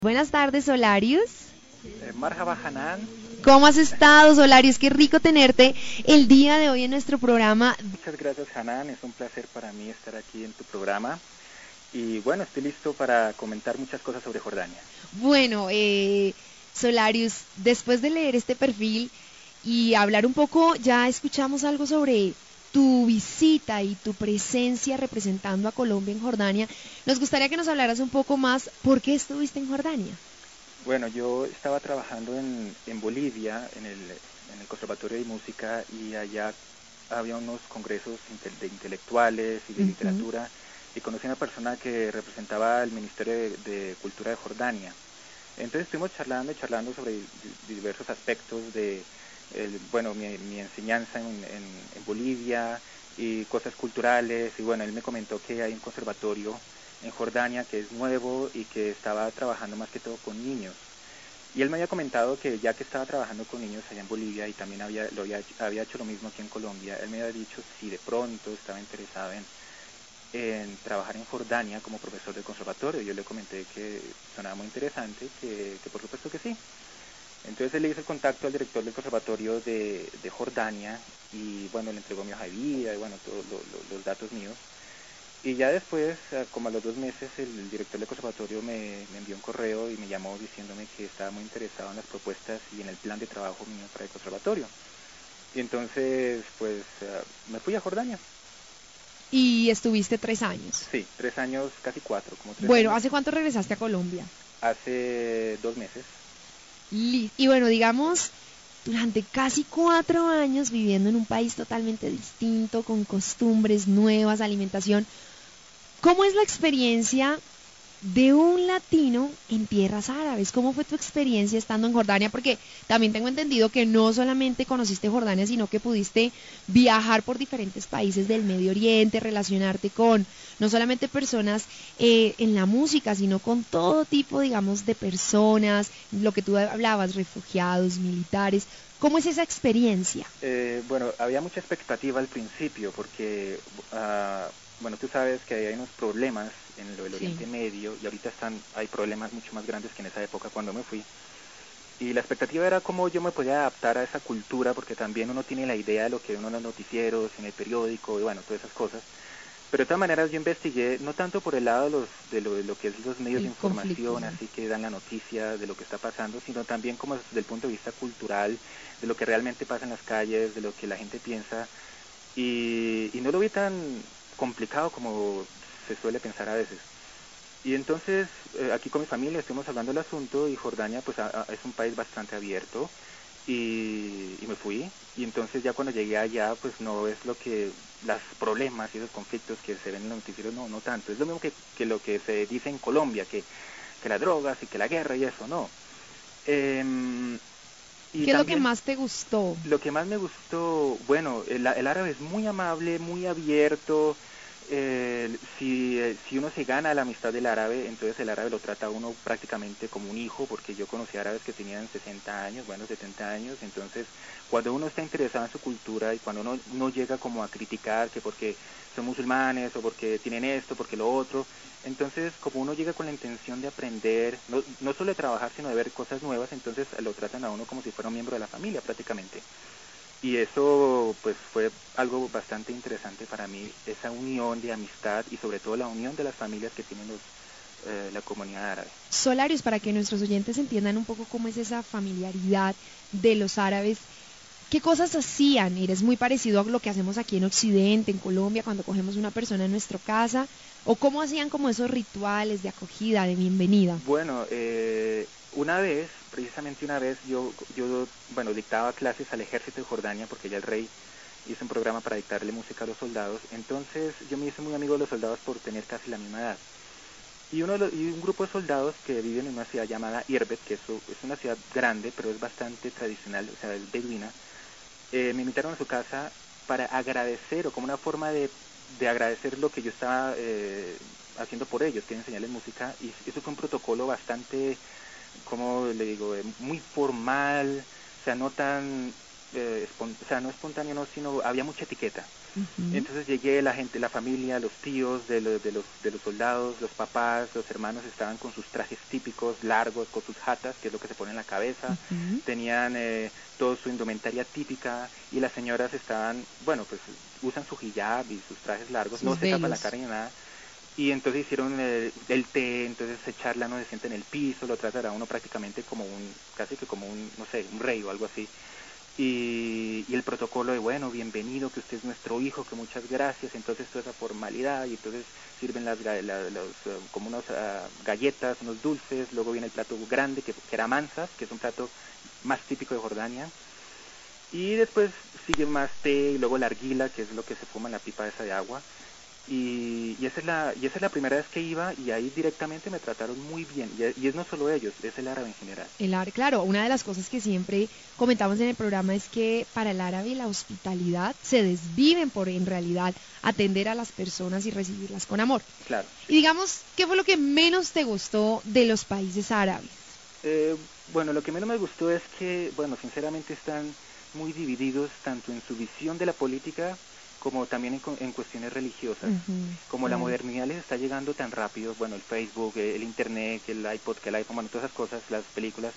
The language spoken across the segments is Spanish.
Buenas tardes, Solarius. Marhaba Hanan. ¿Cómo has estado, Solarius? Qué rico tenerte el día de hoy en nuestro programa. Muchas gracias, Hanan. Es un placer para mí estar aquí en tu programa. Y bueno, estoy listo para comentar muchas cosas sobre Jordania. Bueno, Solarius, después de leer este perfil y hablar un poco, ya escuchamos algo sobre tu visita y tu presencia representando a Colombia en Jordania. Nos gustaría que nos hablaras un poco más, ¿por qué estuviste en Jordania? Bueno, yo estaba trabajando en Bolivia, en el Conservatorio de Música, y allá había unos congresos de intelectuales y de literatura, y conocí a una persona que representaba el Ministerio de Cultura de Jordania. Entonces estuvimos charlando sobre diversos aspectos de, bueno, mi enseñanza en Bolivia y cosas culturales, y bueno, él me comentó que hay un conservatorio en Jordania que es nuevo y que estaba trabajando más que todo con niños. Y él me había comentado que ya que estaba trabajando con niños allá en Bolivia y también había hecho lo mismo aquí en Colombia, él me había dicho si de pronto estaba interesado en trabajar en Jordania como profesor del conservatorio. Yo le comenté que sonaba muy interesante, que por supuesto que sí. Entonces él le hizo el contacto al director del conservatorio de Jordania y bueno, le entregó mi hoja de vida y bueno, todos los datos míos. Y ya después, como a los 2 meses, el director del conservatorio me envió un correo y me llamó diciéndome que estaba muy interesado en las propuestas y en el plan de trabajo mío para el conservatorio. Y entonces, pues, me fui a Jordania. Y estuviste 3 años. Sí, 3 años, casi 4, como tres Bueno, años. ¿hace cuánto regresaste a Colombia? Hace 2 meses. Y bueno, digamos, durante casi 4 años viviendo en un país totalmente distinto, con costumbres nuevas, alimentación, ¿cómo es la experiencia de un latino en tierras árabes? ¿Cómo fue tu experiencia estando en Jordania? Porque también tengo entendido que no solamente conociste Jordania, sino que pudiste viajar por diferentes países del Medio Oriente, relacionarte con no solamente personas en la música, sino con todo tipo, digamos, de personas, lo que tú hablabas, refugiados, militares. ¿Cómo es esa experiencia? Bueno, había mucha expectativa al principio porque, bueno, tú sabes que hay unos problemas en lo del Sí. Oriente Medio y ahorita hay problemas mucho más grandes que en esa época cuando me fui. Y la expectativa era cómo yo me podía adaptar a esa cultura, porque también uno tiene la idea de lo que uno en los noticieros, en el periódico, y bueno, todas esas cosas. Pero de todas maneras yo investigué, no tanto por el lado de lo que es los medios de El conflicto, información, sí. así que dan la noticia de lo que está pasando, sino también como desde el punto de vista cultural, de lo que realmente pasa en las calles, de lo que la gente piensa. Y no lo vi tan complicado como se suele pensar a veces. Y entonces, aquí con mi familia estuvimos hablando del asunto y Jordania pues es un país bastante abierto y me fui. Y entonces ya cuando llegué allá pues no es los problemas y esos conflictos que se ven en los noticieros, no tanto. Es lo mismo que lo que se dice en Colombia, que las drogas y que la guerra y eso, no. Y ¿Qué es lo que también más te gustó? lo que más me gustó, bueno, el árabe es muy amable, muy abierto. Si uno se gana la amistad del árabe, entonces el árabe lo trata a uno prácticamente como un hijo, porque yo conocí árabes que tenían 60 años, bueno, 70 años, entonces cuando uno está interesado en su cultura y cuando uno no llega como a criticar que porque son musulmanes o porque tienen esto, porque lo otro, entonces como uno llega con la intención de aprender, no solo de trabajar, sino de ver cosas nuevas, entonces lo tratan a uno como si fuera un miembro de la familia prácticamente. Y eso pues fue algo bastante interesante para mí, esa unión de amistad y sobre todo la unión de las familias que tienen la comunidad árabe. Solarios, para que nuestros oyentes entiendan un poco cómo es esa familiaridad de los árabes, ¿qué cosas hacían? ¿Eres muy parecido a lo que hacemos aquí en Occidente, en Colombia, cuando cogemos una persona en nuestra casa? ¿O cómo hacían como esos rituales de acogida, de bienvenida? Bueno, precisamente una vez, bueno, dictaba clases al ejército de Jordania porque ya el rey hizo un programa para dictarle música a los soldados, entonces yo me hice muy amigo de los soldados por tener casi la misma edad. Y un grupo de soldados que viven en una ciudad llamada Irbet, que es una ciudad grande, pero es bastante tradicional, o sea, es beduina, me invitaron a su casa para agradecer, o como una forma de agradecer lo que yo estaba haciendo por ellos, que era enseñarles música, y eso fue un protocolo bastante, como le digo, muy formal, o sea, no tan, o sea, no espontáneo, no, sino había mucha etiqueta. Ujú. Entonces llegué, la gente, la familia, los tíos de los soldados, los papás, los hermanos estaban con sus trajes típicos largos, con sus hatas, que es lo que se pone en la cabeza, Ujú. tenían toda su indumentaria típica, y las señoras estaban, bueno, pues usan su hijab y sus trajes largos, no Sus se tapan la velos. cara ni nada. Y entonces hicieron el té, entonces se charla, uno se sienta en el piso, lo tratan a uno prácticamente como casi que como no sé, un rey o algo así. Y el protocolo de, bueno, bienvenido, que usted es nuestro hijo, que muchas gracias, entonces toda esa formalidad, y entonces sirven como unas galletas, unos dulces, luego viene el plato grande, que era mansas, que es un plato más típico de Jordania, y después sigue más té, y luego la argila, que es lo que se fuma en la pipa esa de agua, y esa es la primera vez que iba, y ahí directamente me trataron muy bien, y es no solo ellos, es el árabe en general. Claro, una de las cosas que siempre comentamos en el programa es que para el árabe la hospitalidad se desviven por en realidad atender a las personas y recibirlas con amor. Claro, Y sí. digamos, ¿qué fue lo que menos te gustó de los países árabes? Eh, bueno, lo que menos me gustó es que, bueno, sinceramente están muy divididos tanto en su visión de la política como también en cuestiones religiosas. Ujú, Como la claro. modernidad les está llegando tan rápido, bueno, el Facebook, el Internet, el iPod, que el iPhone, bueno, todas esas cosas, las películas,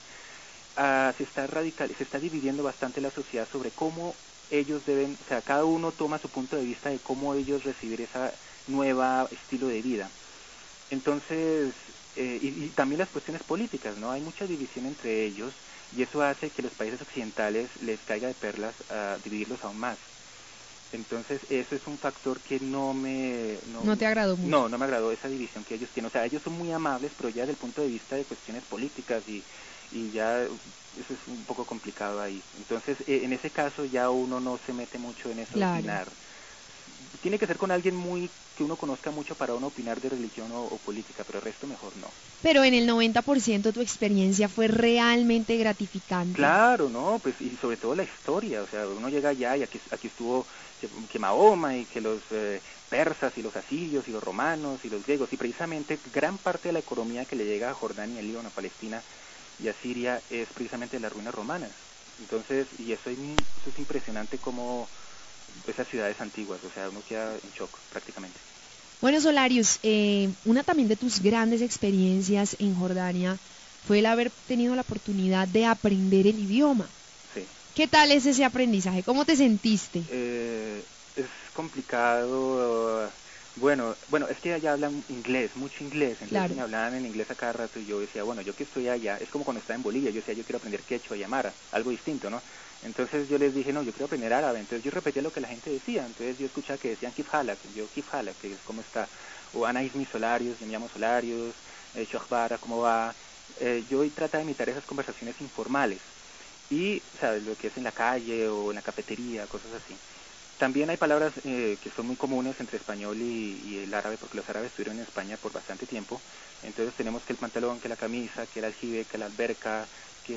se está dividiendo bastante la sociedad sobre cómo ellos deben, o sea, cada uno toma su punto de vista de cómo ellos recibir esa nueva estilo de vida. Entonces, y también las cuestiones políticas, ¿no? Hay mucha división entre ellos y eso hace que los países occidentales les caiga de perlas a dividirlos aún más. Entonces, eso es un factor que No te agradó mucho. no me agradó esa división que ellos tienen. O sea, ellos son muy amables, pero ya desde el punto de vista de cuestiones políticas y ya eso es un poco complicado ahí. Entonces, en ese caso ya uno no se mete mucho en eso de Claro. opinar. Tiene que ser con alguien que uno conozca mucho para uno opinar de religión o política, pero el resto mejor no. Pero en el 90% tu experiencia fue realmente gratificante. Claro, no, pues y sobre todo la historia, o sea, uno llega allá y aquí estuvo que Mahoma y que los persas y los asirios y los romanos y los griegos, y precisamente gran parte de la economía que le llega a Jordania, a Líbano, a Palestina y a Siria es precisamente de las ruinas romanas. Entonces, y eso es impresionante como esas ciudades antiguas, o sea, uno queda en shock prácticamente. Bueno, Solarius, una también de tus grandes experiencias en Jordania fue el haber tenido la oportunidad de aprender el idioma. Sí. ¿Qué tal es ese aprendizaje? ¿Cómo te sentiste? Es complicado. Bueno, es que allá hablan inglés, mucho inglés, entonces Claro. me hablaban en inglés a cada rato y yo decía, bueno, yo que estoy allá, es como cuando estaba en Bolivia, yo decía, yo quiero aprender quechua y aymara, algo distinto, ¿no? Entonces yo les dije, no, yo quiero aprender árabe, entonces yo repetía lo que la gente decía, entonces yo escuchaba que decían Kif Halak, yo Kif Halak, que es cómo está, o Ana Ismi Solarius, yo me llamo Solarius, Shohbara, ¿cómo va? Yo trataba de imitar esas conversaciones informales y, o sea, lo que es en la calle o en la cafetería, cosas así. También hay palabras que son muy comunes entre español y el árabe, porque los árabes estuvieron en España por bastante tiempo. Entonces tenemos que el pantalón, que la camisa, que el aljibe, que la alberca,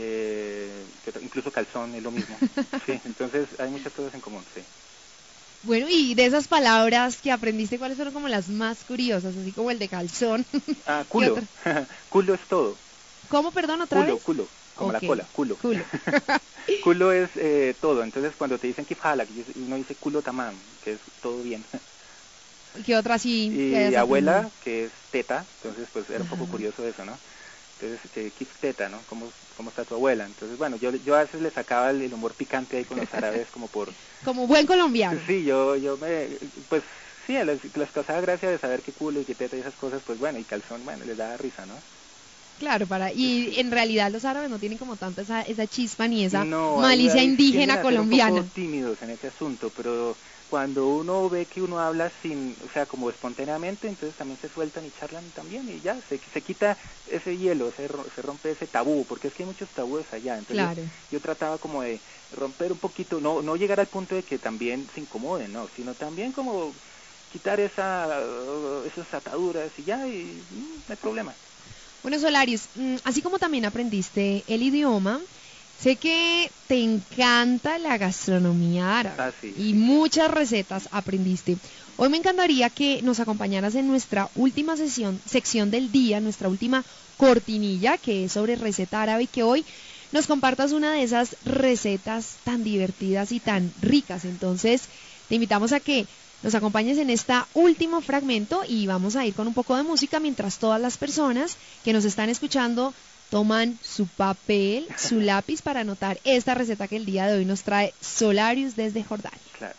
que incluso calzón es lo mismo. Sí, entonces hay muchas cosas en común, sí. Bueno, y de esas palabras que aprendiste, ¿cuáles fueron como las más curiosas? Así como el de calzón. Ah, ¿Qué culo. otra? Culo es todo. ¿Cómo, perdón, otra vez? Culo, como la Ok, cola, culo. culo. Culo es todo. Entonces cuando te dicen kif halak, uno dice culo tamam, que es todo bien. ¿Qué otra sí que Y hayas aprendido? abuela, que es teta, entonces pues era un poco Ajá. curioso eso, ¿no? Entonces, kif teta, ¿no? ¿Cómo está tu abuela? Entonces, bueno, yo a veces le sacaba el humor picante ahí con los árabes como por... Como buen colombiano. Sí, pues sí, les causaba gracia de saber qué culo y qué teta y esas cosas, pues bueno, y calzón, bueno, les daba risa, ¿no? Claro, y Sí. en realidad los árabes no tienen como tanto esa chispa ni esa No, malicia tienden indígena a ser un poco colombiana. tímidos en ese asunto, pero cuando uno ve que uno habla o sea, como espontáneamente, entonces también se sueltan y charlan también y ya, se quita ese hielo, se rompe ese tabú, porque es que hay muchos tabúes allá, entonces Claro. yo trataba como de romper un poquito, no llegar al punto de que también se incomoden, no, sino también como quitar esas ataduras y ya, y no hay problema. Bueno, Solaris, así como también aprendiste el idioma, sé que te encanta la gastronomía árabe Ah, sí, y sí, claro. muchas recetas aprendiste. Hoy me encantaría que nos acompañaras en nuestra última sección del día, nuestra última cortinilla, que es sobre receta árabe, y que hoy nos compartas una de esas recetas tan divertidas y tan ricas. Entonces, te invitamos a que nos acompañes en este último fragmento y vamos a ir con un poco de música mientras todas las personas que nos están escuchando toman su papel, su lápiz para anotar esta receta que el día de hoy nos trae Solarius desde Jordania. Claro.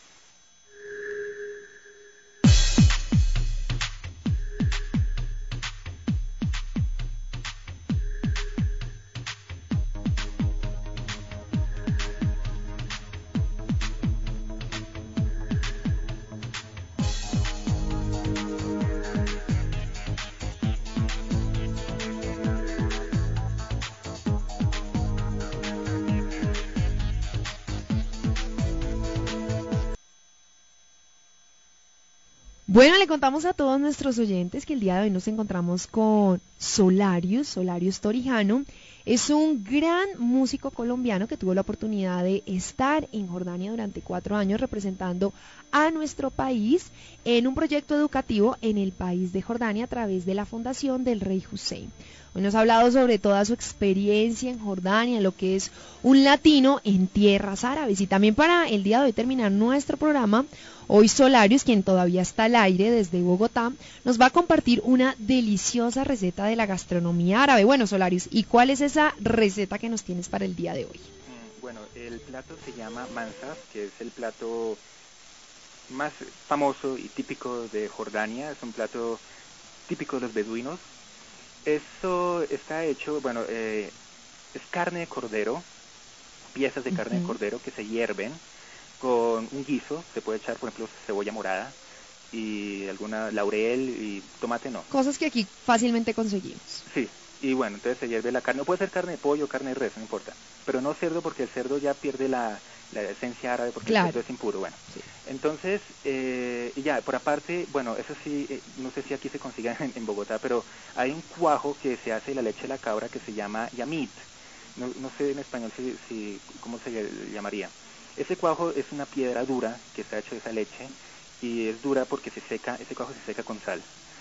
Bueno, le contamos a todos nuestros oyentes que el día de hoy nos encontramos con Solarius Torijano. Es un gran músico colombiano que tuvo la oportunidad de estar en Jordania durante 4 años representando a nuestro país en un proyecto educativo en el país de Jordania a través de la Fundación del Rey Hussein. Hoy nos ha hablado sobre toda su experiencia en Jordania, lo que es un latino en tierras árabes. Y también para el día de hoy terminar nuestro programa, hoy Solarius, quien todavía está al aire desde Bogotá, nos va a compartir una deliciosa receta de la gastronomía árabe. Bueno, Solarius, ¿y cuál es esa receta que nos tienes para el día de hoy? Bueno, el plato se llama mansaf, que es el plato más famoso y típico de Jordania. Es un plato típico de los beduinos. Eso está hecho, bueno, es carne de cordero, piezas de carne de cordero que se hierven con un guiso. Se puede echar, por ejemplo, cebolla morada y alguna laurel y tomate no. Cosas que aquí fácilmente conseguimos. Sí, y bueno, entonces se hierve la carne. No puede ser carne de pollo, carne de res, no importa. Pero no cerdo, porque el cerdo ya pierde la esencia árabe, porque claro, el cerdo es impuro. Bueno, sí. Entonces, y ya, por aparte, bueno, eso sí, no sé si aquí se consigue en Bogotá, pero hay un cuajo que se hace de la leche de la cabra que se llama yamit. No sé en español si cómo se llamaría. Ese cuajo es una piedra dura que está hecho de esa leche, y es dura porque se seca, ese cuajo se seca con sal.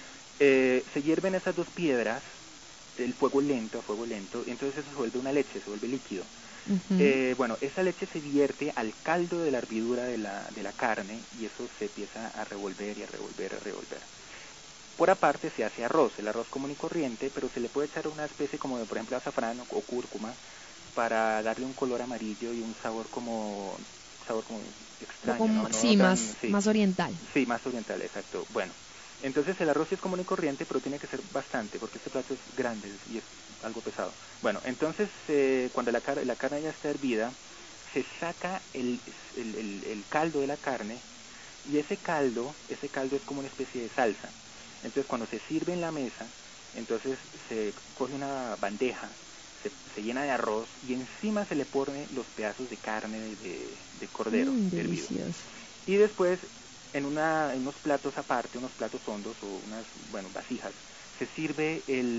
Se hierven esas dos piedras, el fuego lento, a fuego lento, y entonces eso se vuelve una leche, se vuelve líquido. Bueno, esa leche se vierte al caldo de la hervidura de la carne, y eso se empieza a revolver y a revolver, a revolver. Por aparte se hace arroz, el arroz común y corriente, pero se le puede echar una especie como de, por ejemplo, azafrán o cúrcuma para darle un color amarillo y un sabor como extraño, como, ¿no? Sí, tan, más oriental. Sí, más oriental, exacto. Bueno, entonces el arroz sí es común y corriente, pero tiene que ser bastante, porque este plato es grande y es algo pesado. Bueno, entonces cuando la carne ya está hervida, se saca el caldo de la carne, y ese caldo es como una especie de salsa. Entonces cuando se sirve en la mesa, entonces se coge una bandeja, se llena de arroz, y encima se le ponen los pedazos de carne de cordero hervido. Y después en unos platos aparte, unos platos hondos o unas, bueno, vasijas, se sirve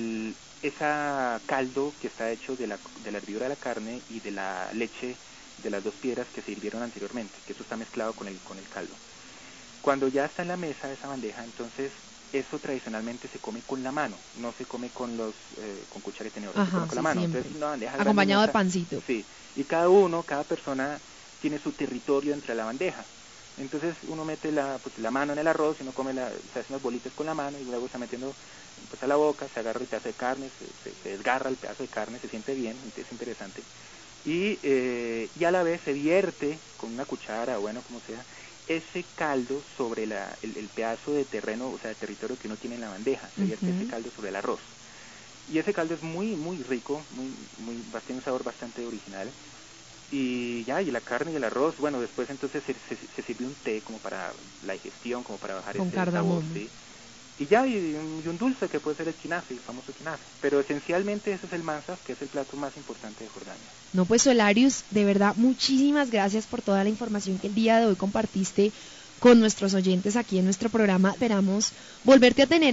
esa caldo que está hecho de la hervidura de la carne y de la leche de las dos piedras que se hirvieron anteriormente, que eso está mezclado con el caldo. Cuando ya está en la mesa esa bandeja, entonces eso tradicionalmente se come con la mano, no se come con cuchara y tenedor, se come con la mano. Siempre. Entonces una bandeja acompañado grande, de pancito. Sí, y cada persona tiene su territorio entre la bandeja. Entonces uno mete la mano en el arroz, y uno se hace unas bolitas con la mano, y luego está metiendo pues a la boca, se agarra el pedazo de carne, se desgarra el pedazo de carne, se siente bien, es interesante. Y a la vez se vierte con una cuchara, o bueno, como sea, ese caldo sobre el pedazo de terreno, o sea, de territorio que uno tiene en la bandeja. Se vierte ese caldo sobre el arroz. Y ese caldo es muy, muy rico, tiene un sabor bastante original. Y ya, y la carne y el arroz, bueno, después entonces se sirve un té como para la digestión, como para bajar con ese cardamomo. sabor, ¿sí? Y ya, y un dulce que puede ser el kinafe, el famoso kinafe. Pero esencialmente ese es el mansaf, que es el plato más importante de Jordania. No, pues Solarius, de verdad, muchísimas gracias por toda la información que el día de hoy compartiste con nuestros oyentes aquí en nuestro programa. Esperamos volverte a tener